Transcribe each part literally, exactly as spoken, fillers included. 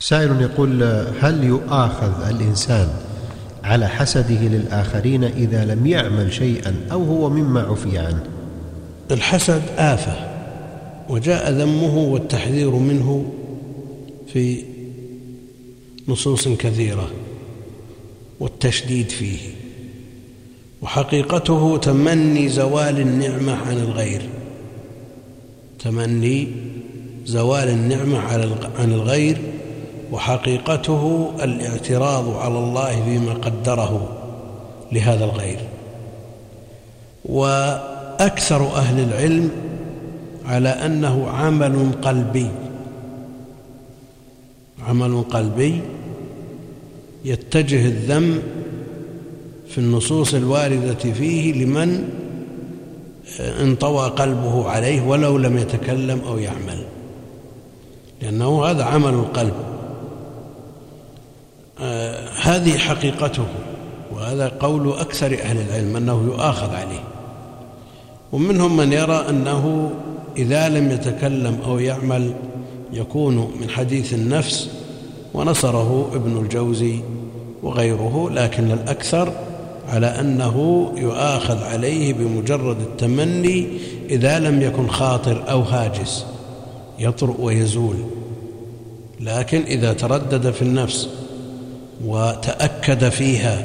سائل يقول: هل يؤاخذ الإنسان على حسده للآخرين إذا لم يعمل شيئا أو هو مما عفي عنه؟ الحسد آفة، وجاء ذمه والتحذير منه في نصوص كثيرة والتشديد فيه، وحقيقته تمني زوال النعمة عن الغير، تمني زوال النعمة عن الغير، وحقيقته الاعتراض على الله فيما قدره لهذا الغير. وأكثر أهل العلم على أنه عمل قلبي، عمل قلبي يتجه الذم في النصوص الواردة فيه لمن انطوى قلبه عليه ولو لم يتكلم أو يعمل، لأنه هذا عمل القلب. آه هذه حقيقته، وهذا قول أكثر أهل العلم أنه يؤاخذ عليه. ومنهم من يرى أنه إذا لم يتكلم أو يعمل يكون من حديث النفس، ونصره ابن الجوزي وغيره، لكن الأكثر على أنه يؤاخذ عليه بمجرد التمني إذا لم يكن خاطر أو هاجس يطرأ ويزول. لكن إذا تردد في النفس وتأكد فيها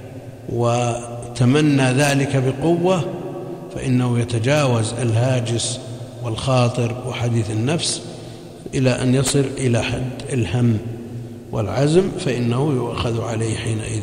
وتمنى ذلك بقوة فإنه يتجاوز الهاجس والخاطر وحديث النفس إلى أن يصل إلى حد الهم والعزم، فإنه يؤخذ عليه حينئذ.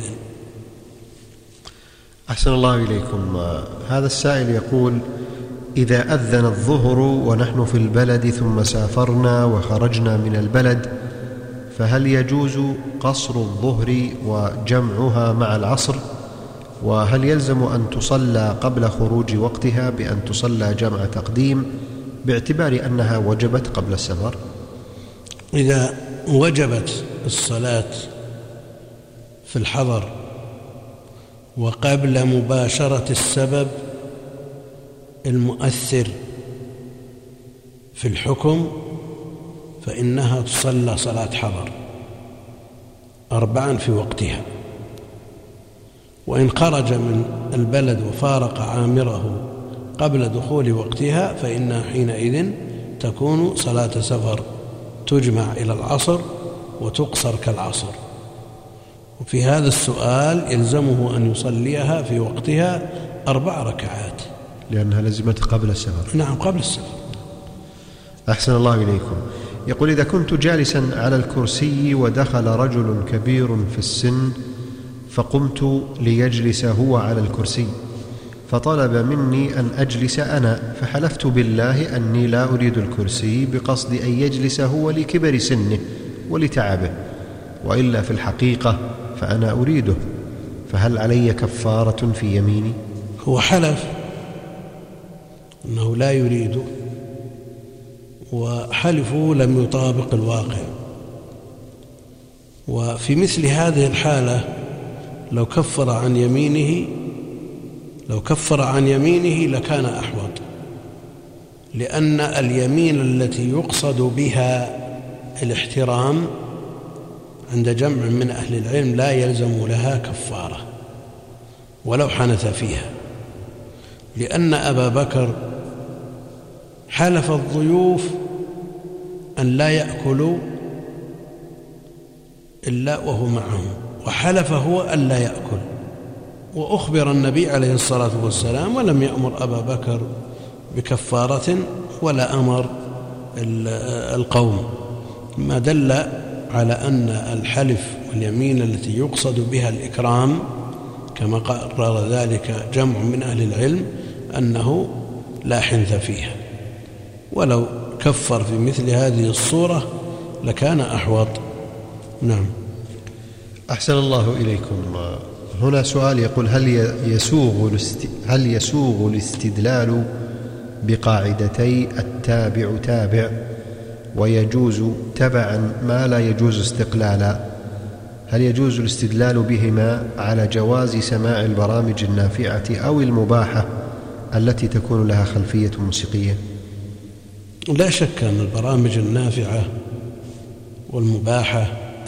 أحسن الله إليكم. هذا السائل يقول: إذا أذن الظهر ونحن في البلد ثم سافرنا وخرجنا من البلد، فهل يجوز قصر الظهر وجمعها مع العصر؟ وهل يلزم أن تصلى قبل خروج وقتها بأن تصلى جمع تقديم باعتبار أنها وجبت قبل السفر؟ إذا وجبت الصلاة في الحضر وقبل مباشرة السبب المؤثر في الحكم فإنها تصلى صلاة حضر أربعا في وقتها. وإن خرج من البلد وفارق عامره قبل دخول وقتها فإنها حينئذ تكون صلاة سفر، تجمع إلى العصر وتقصر كالعصر. وفي هذا السؤال يلزمه أن يصليها في وقتها أربع ركعات لأنها لزمت قبل السفر. نعم، قبل السفر. أحسن الله إليكم. يقول: إذا كنت جالسا على الكرسي ودخل رجل كبير في السن فقمت ليجلس هو على الكرسي، فطلب مني أن أجلس أنا، فحلفت بالله أني لا أريد الكرسي بقصد أن يجلس هو لكبر سنه ولتعبه، وإلا في الحقيقة فأنا أريده، فهل علي كفارة في يميني؟ هو حلف أنه لا يريده، وحلفه لم يطابق الواقع. وفي مثل هذه الحالة لو كفر عن يمينه لو كفر عن يمينه لكان أحوط، لأن اليمين التي يقصد بها الاحترام عند جمع من أهل العلم لا يلزم لها كفارة ولو حنث فيها، لأن أبا بكر حلف الضيوف أن لا يأكلوا إلا وهو معهم، وحلف هو أن لا يأكل، وأخبر النبي عليه الصلاة والسلام ولم يأمر أبا بكر بكفارة ولا أمر القوم، ما دل على أن الحلف واليمين التي يقصد بها الإكرام كما قرر ذلك جمع من أهل العلم أنه لا حنث فيها. ولو كفر في مثل هذه الصورة لكان أحوط. نعم. أحسن الله إليكم. هنا سؤال يقول: هل يسوغ هل يسوغ الاستدلال بقاعدتي التابع تابع ويجوز تبعا ما لا يجوز استقلالا؟ هل يجوز الاستدلال بهما على جواز سماع البرامج النافعة أو المباحة التي تكون لها خلفية موسيقية؟ لا شك أن البرامج النافعة والمباحة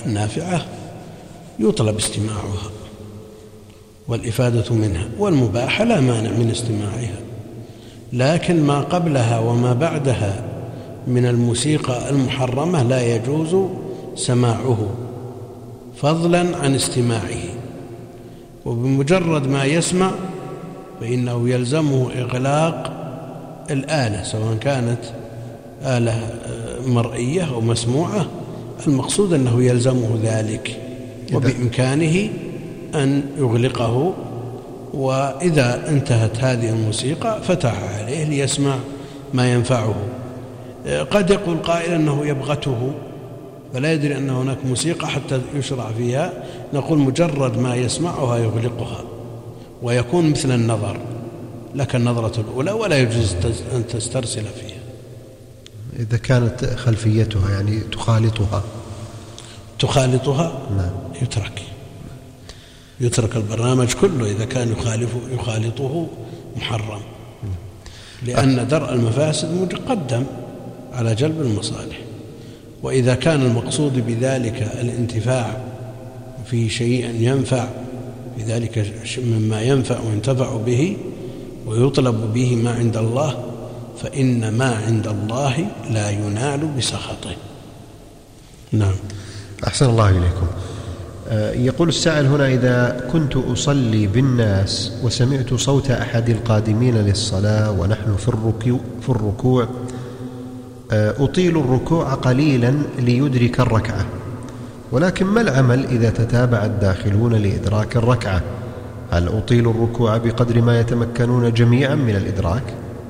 النافعة يطلب استماعها والإفادة منها، والمباحة لا مانع من استماعها، لكن ما قبلها وما بعدها من الموسيقى المحرمة لا يجوز سماعه فضلا عن استماعه. وبمجرد ما يسمع فإنه يلزمه إغلاق الآلة، سواء كانت آلة مرئية أو مسموعة، المقصود أنه يلزمه ذلك، وبإمكانه أن يغلقه. وإذا انتهت هذه الموسيقى فتح عليه ليسمع ما ينفعه. قد يقول قائل أنه يبغته فلا يدري أن هناك موسيقى حتى يشرع فيها، نقول مجرد ما يسمعها يغلقها، ويكون مثل النظر لك النظرة الأولى ولا يجوز أن تسترسل فيها. إذا كانت خلفيتها يعني تخالطها تخالطها نعم. يترك يترك البرنامج كله إذا كان يخالف يخالطه محرم، لأن درء المفاسد مقدم على جلب المصالح. وإذا كان المقصود بذلك الانتفاع في شيء ينفع بذلك مما ينفع وينتفع به ويطلب به ما عند الله، فإن ما عند الله لا ينال بسخطه. نعم. أحسن الله إليكم. يقول السائل هنا: إذا كنت أصلي بالناس وسمعت صوت أحد القادمين للصلاة ونحن في الركوع أطيل الركوع قليلا ليدرك الركعة، ولكن ما العمل إذا تتابع الداخلون لإدراك الركعة؟ هل أطيل الركوع بقدر ما يتمكنون جميعا من الإدراك؟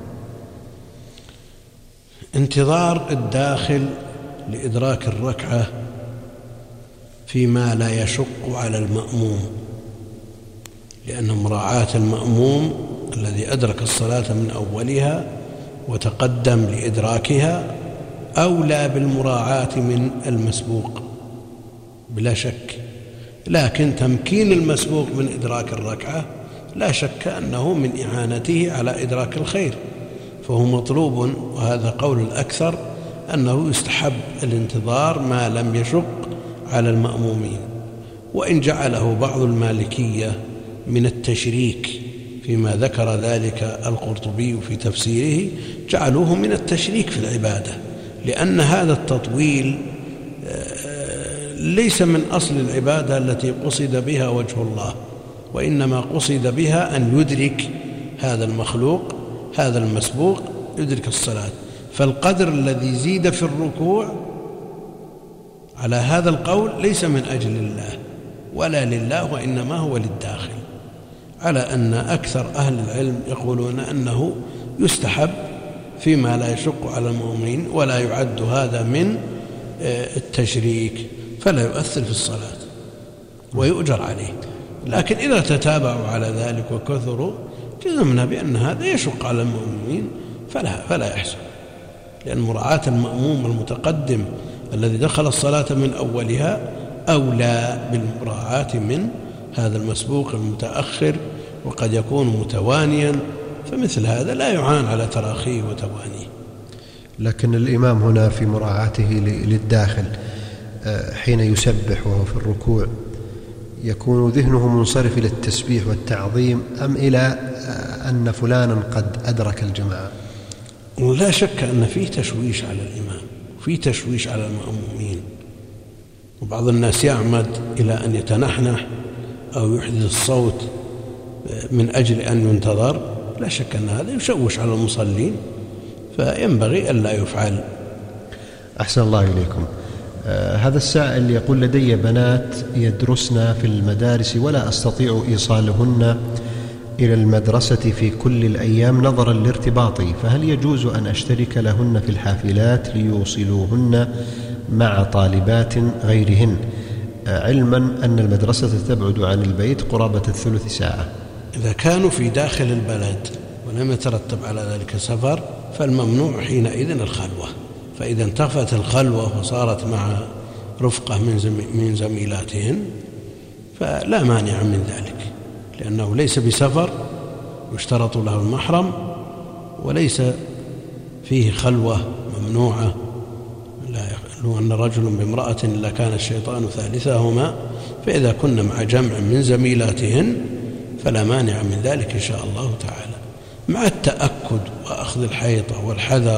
انتظار الداخل لإدراك الركعة فيما لا يشق على المأموم، لأن مراعاة المأموم الذي أدرك الصلاة من أولها وتقدم لإدراكها أولى بالمراعاة من المسبوق بلا شك، لكن تمكين المسبوق من إدراك الركعة لا شك أنه من إعانته على إدراك الخير، فهو مطلوب. وهذا قول الأكثر أنه يستحب الانتظار ما لم يشق على المأمومين، وإن جعله بعض المالكية من التشريك فيما ذكر ذلك القرطبي في تفسيره، جعلوه من التشريك في العبادة، لأن هذا التطويل ليس من أصل العبادة التي قصد بها وجه الله، وإنما قصد بها أن يدرك هذا المخلوق هذا المسبوق يدرك الصلاة. فالقدر الذي زيد في الركوع على هذا القول ليس من أجل الله ولا لله، وإنما هو للداخل، على أن أكثر أهل العلم يقولون أنه يستحب فيما لا يشق على المؤمنين، ولا يعد هذا من التشريك فلا يؤثر في الصلاة ويؤجر عليه. لكن إذا تتابعوا على ذلك وكثروا جزمنا بأن هذا يشق على المؤمنين فلا, فلا يحصل، لأن مراعاة المأموم المتقدم الذي دخل الصلاة من أولها أولى بالمراعاة من هذا المسبوق المتأخر، وقد يكون متوانيا، فمثل هذا لا يعان على تراخيه وتوانيه. لكن الإمام هنا في مراعاته للداخل حين يسبح وهو في الركوع يكون ذهنه منصرف إلى التسبيح والتعظيم أم إلى أن فلانا قد أدرك الجماعة؟ لا شك أن فيه تشويش على الإمام، فيه تشويش على المأمومين، وبعض الناس يعمد إلى أن يتنحنح أو يحدث الصوت من أجل أن ينتظر. لا شك أن هذا يشوش على المصلين، فينبغي أن لا يفعل. أحسن الله إليكم. آه هذا السائل يقول: لدي بنات يدرسن في المدارس ولا أستطيع إيصالهن إلى المدرسة في كل الأيام نظرا لارتباطي، فهل يجوز أن أشترك لهن في الحافلات ليوصلوهن مع طالبات غيرهن، آه علما أن المدرسة تبعد عن البيت قرابة الثلث ساعة؟ إذا كانوا في داخل البلد ولم يترتب على ذلك سفر فالممنوع حينئذ الخلوة، فإذا انتفت الخلوة وصارت مع رفقة من زميلاتهن فلا مانع من ذلك، لأنه ليس بسفر يشترط له المحرم، وليس فيه خلوة ممنوعة لو أن رجل بامرأة لكان الشيطان ثالثهما، فإذا كن مع جمع من زميلاتهن فلا مانع من ذلك إن شاء الله تعالى، مع التأكد وأخذ الحيطة والحذر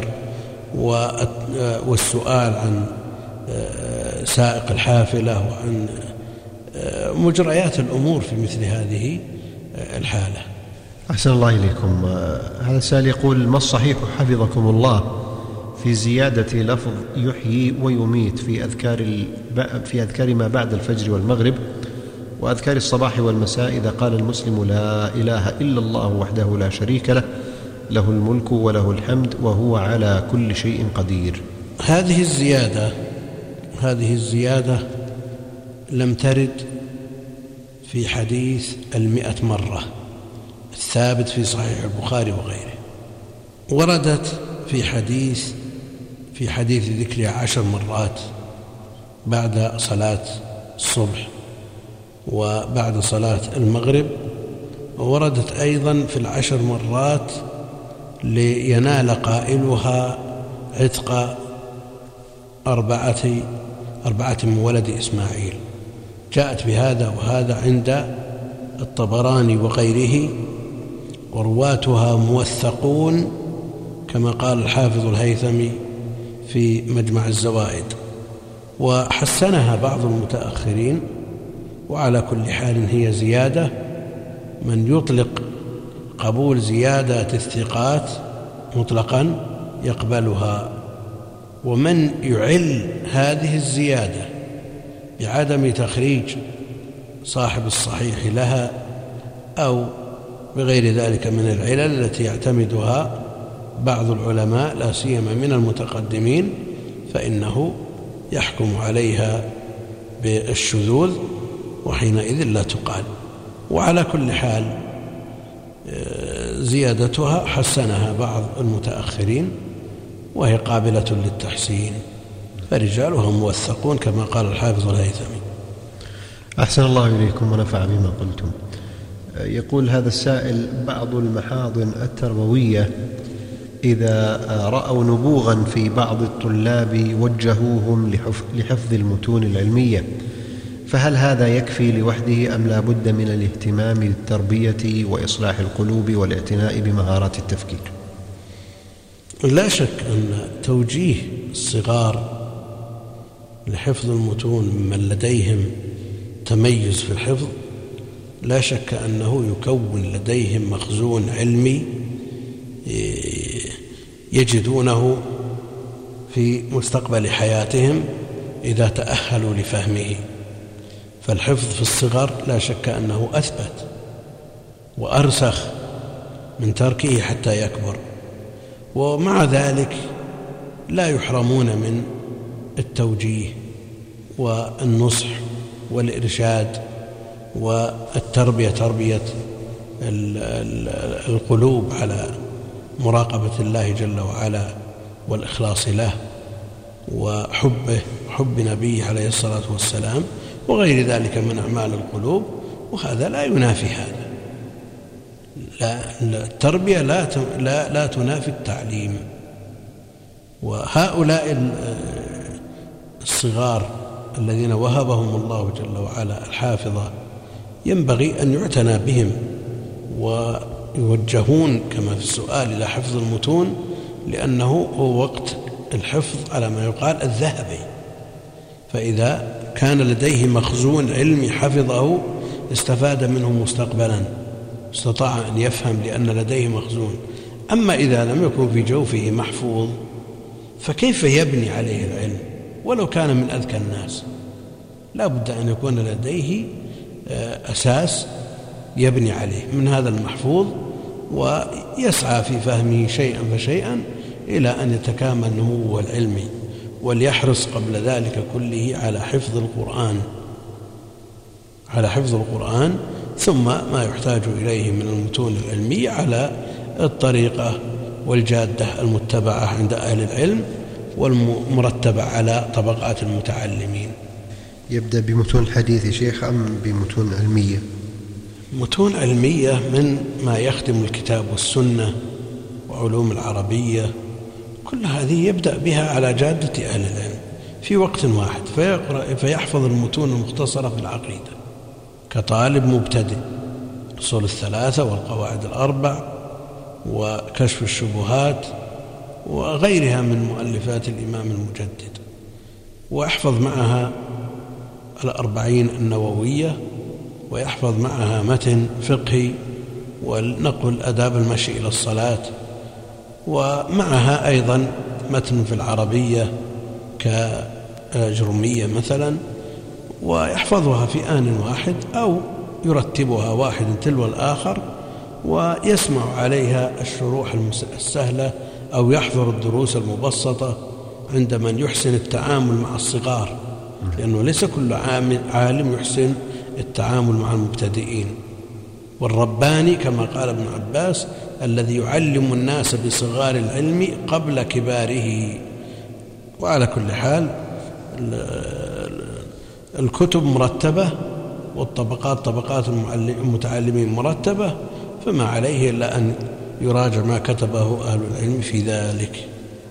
والسؤال عن سائق الحافلة وعن مجريات الأمور في مثل هذه الحالة. أحسن الله إليكم. هذا السائل يقول: ما الصحيح حفظكم الله في زيادة لفظ يحيي ويميت في أذكار, في أذكار ما بعد الفجر والمغرب وأذكار الصباح والمساء إذا قال المسلم لا إله إلا الله وحده لا شريك له له الملك وله الحمد وهو على كل شيء قدير؟ هذه الزيادة هذه الزيادة لم ترد في حديث المئة مرة الثابت في صحيح البخاري وغيره، وردت في حديث في حديث ذكرها عشر مرات بعد صلاة الصبح وبعد صلاة المغرب، ووردت أيضا في العشر مرات لينال قائلها عتق أربعة أربعة من ولد إسماعيل. جاءت بهذا وهذا عند الطبراني وغيره، ورواتها موثقون كما قال الحافظ الهيثمي في مجمع الزوائد، وحسنها بعض المتأخرين. وعلى كل حال هي زيادة، من يطلق قبول زيادة الثقات مطلقا يقبلها، ومن يعل هذه الزيادة بعدم تخريج صاحب الصحيح لها أو بغير ذلك من العلل التي يعتمدها بعض العلماء لا سيما من المتقدمين، فإنه يحكم عليها بالشذوذ وحينئذ لا تقال. وعلى كل حال زيادتها حسنها بعض المتأخرين وهي قابلة للتحسين، فرجالها موثقون كما قال الحافظ الهيثمي. أحسن الله إليكم ونفع بما قلتم. يقول هذا السائل: بعض المحاضن التربوية إذا رأوا نبوغا في بعض الطلاب وجهوهم لحفظ المتون العلمية، فهل هذا يكفي لوحده أم لا بد من الاهتمام بالتربية وإصلاح القلوب والاعتناء بمهارات التفكير؟ لا شك أن توجيه الصغار لحفظ المتون ممن لديهم تميز في الحفظ لا شك أنه يكون لديهم مخزون علمي يجدونه في مستقبل حياتهم إذا تأهلوا لفهمه. فالحفظ في الصغر لا شك أنه أثبت وأرسخ من تركه حتى يكبر، ومع ذلك لا يحرمون من التوجيه والنصح والإرشاد والتربية، تربية القلوب على مراقبة الله جل وعلا والإخلاص له وحبه حب نبيه عليه الصلاة والسلام وغير ذلك من أعمال القلوب، وهذا لا ينافي هذا. لا التربية لا لا لا تنافي التعليم. وهؤلاء الصغار الذين وهبهم الله جل وعلا الحافظة ينبغي أن يعتنى بهم ويوجهون كما في السؤال إلى حفظ المتون، لأنه هو وقت الحفظ على ما يقال الذهبي. فإذا كان لديه مخزون علمي حفظه استفاد منه مستقبلا، استطاع أن يفهم لأن لديه مخزون. أما إذا لم يكن في جوفه محفوظ فكيف يبني عليه العلم ولو كان من أذكى الناس؟ لا بد أن يكون لديه أساس يبني عليه من هذا المحفوظ، ويسعى في فهمه شيئا فشيئا إلى أن يتكامل نموه العلمي، وليحرص قبل ذلك كله على حفظ القرآن على حفظ القرآن ثم ما يحتاج إليه من المتون العلمية على الطريقة والجادة المتبعة عند أهل العلم والمرتبة على طبقات المتعلمين. يبدأ بمتون الحديث يا شيخ أم بمتون علمية؟ متون علمية من ما يخدم الكتاب والسنة وعلوم العربية، كل هذه يبدأ بها على جادة أهل العلم في وقت واحد فيقرأ فيحفظ المتون المختصرة في العقيدة كطالب مبتدئ، الأصول الثلاثة والقواعد الأربع وكشف الشبهات وغيرها من مؤلفات الإمام المجدد، ويحفظ معها الأربعين النووية، ويحفظ معها متن فقهي ونقل أداب المشي إلى الصلاة، ومعها أيضا متن في العربية كجرمية مثلا، ويحفظها في آن واحد أو يرتبها واحد تلو الآخر ويسمع عليها الشروح السهلة أو يحضر الدروس المبسطة عند من يحسن التعامل مع الصغار، لأنه ليس كل عالم يحسن التعامل مع المبتدئين. والرباني كما قال ابن عباس الذي يعلم الناس بصغار العلم قبل كباره. وعلى كل حال الكتب مرتبة والطبقات طبقات المتعلمين مرتبة، فما عليه إلا أن يراجع ما كتبه أهل العلم في ذلك.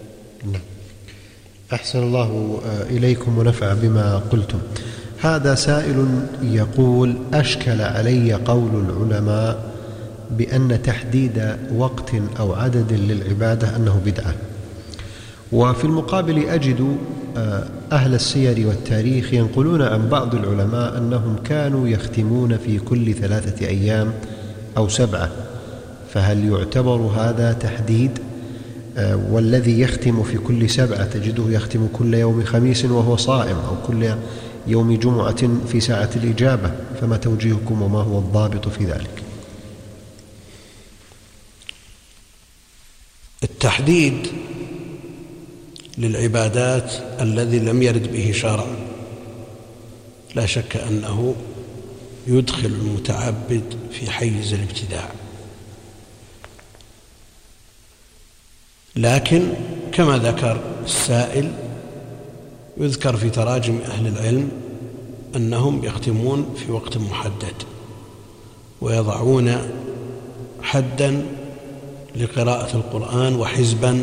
أحسن الله إليكم ونفع بما قلتم. هذا سائل يقول: أشكل علي قول العلماء بأن تحديد وقت أو عدد للعبادة أنه بدعة، وفي المقابل أجد أهل السير والتاريخ ينقلون عن بعض العلماء أنهم كانوا يختمون في كل ثلاثة أيام أو سبعة، فهل يعتبر هذا تحديد؟ والذي يختم في كل سبعة تجده يختم كل يوم خميس وهو صائم، أو كل يوم جمعة في ساعة الإجابة، فما توجيهكم وما هو الضابط في ذلك؟ التحديد للعبادات الذي لم يرد به شرع لا شك أنه يدخل المتعبد في حيز الابتداع، لكن كما ذكر السائل يذكر في تراجم أهل العلم أنهم يختمون في وقت محدد ويضعون حدا لقراءة القرآن وحزبا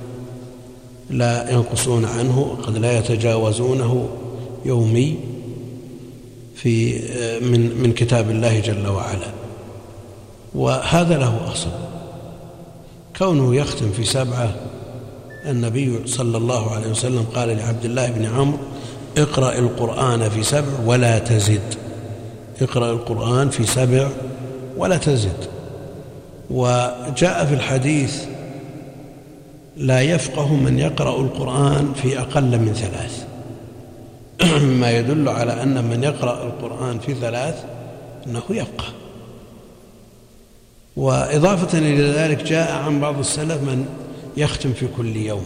لا ينقصون عنه وقد لا يتجاوزونه يومي في من من كتاب الله جل وعلا، وهذا له أصل. كونه يختم في سبعة، النبي صلى الله عليه وسلم قال لعبد الله بن عمرو: اقرأ القرآن في سبع ولا تزد، اقرأ القرآن في سبع ولا تزد. وجاء في الحديث: لا يفقه من يقرأ القرآن في أقل من ثلاث، مما يدل على أن من يقرأ القرآن في ثلاث أنه يفقه. وإضافة إلى ذلك جاء عن بعض السلف من يختم في كل يوم،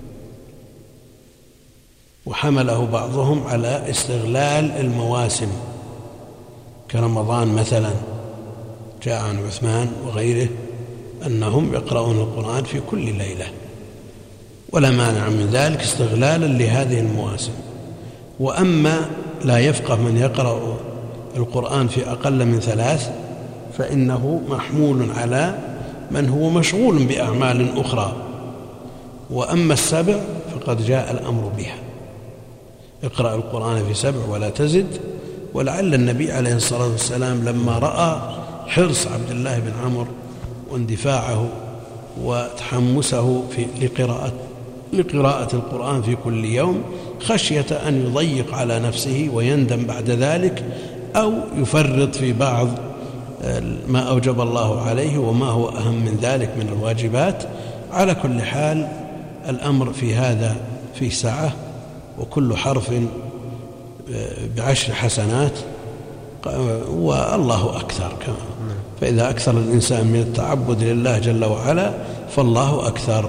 وحمله بعضهم على استغلال المواسم كرمضان مثلا، جاء عن عثمان وغيره أنهم يقرؤون القرآن في كل ليلة، ولا مانع من ذلك استغلالا لهذه المواسم. وأما لا يفقه من يقرأ القرآن في أقل من ثلاث فإنه محمول على من هو مشغول بأعمال أخرى. وأما السبع فقد جاء الأمر بها: اقرأ القرآن في سبع ولا تزد. ولعل النبي عليه الصلاة والسلام لما رأى حرص عبد الله بن عمرو واندفاعه وتحمسه في لقراءة لقراءة القرآن في كل يوم خشية أن يضيق على نفسه ويندم بعد ذلك، أو يفرط في بعض ما أوجب الله عليه وما هو أهم من ذلك من الواجبات. على كل حال الأمر في هذا في سعة، وكل حرف بعشر حسنات، والله أكثر. فإذا أكثر الإنسان من التعبد لله جل وعلا فالله أكثر.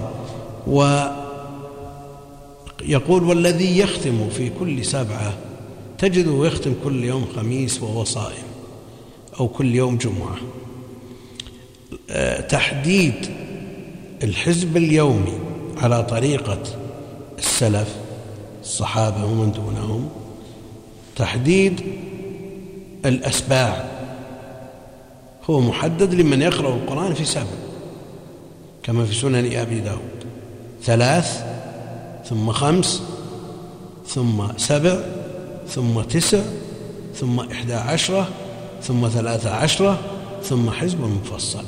ويقول: والذي يختم في كل سبعة تجده يختم كل يوم خميس وهو صائم، أو كل يوم جمعة. تحديد الحزب اليومي على طريقة السلف الصحابة ومن دونهم، تحديد الأسباع هو محدد لمن يقرأ القرآن في سبع، كما في سنن أبي داود: ثلاث ثم خمس ثم سبع ثم تسع ثم إحدى عشرة ثم ثلاثة عشرة ثم حزب مفصل،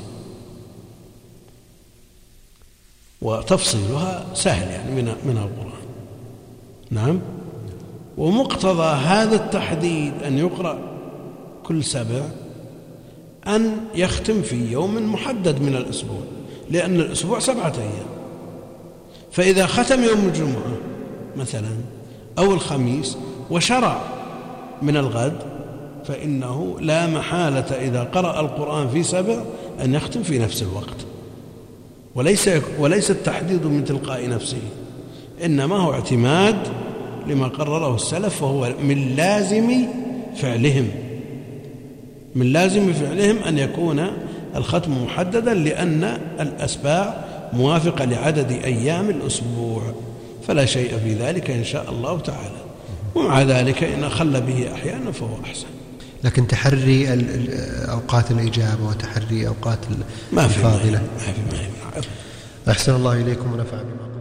وتفصيلها سهل يعني من من القرآن. نعم. ومقتضى هذا التحديد أن يقرأ كل سبع أن يختم في يوم محدد من الأسبوع، لأن الأسبوع سبعة أيام، فإذا ختم يوم الجمعة مثلا أو الخميس وشرع من الغد فإنه لا محالة إذا قرأ القرآن في سبع أن يختم في نفس الوقت، وليس وليس التحديد من تلقاء نفسه، إنما هو اعتماد لما قرره السلف، وهو من لازم فعلهم من لازم فعلهم أن يكون الختم محددا، لأن الأسباع موافقة لعدد أيام الأسبوع، فلا شيء في ذلك إن شاء الله تعالى. ومع ذلك إن خل به أحيانا فهو أحسن. لكن تحري أوقات الإجابة وتحري أوقات الفاضلة ما في ما في. أحسن الله إليكم ونفع بما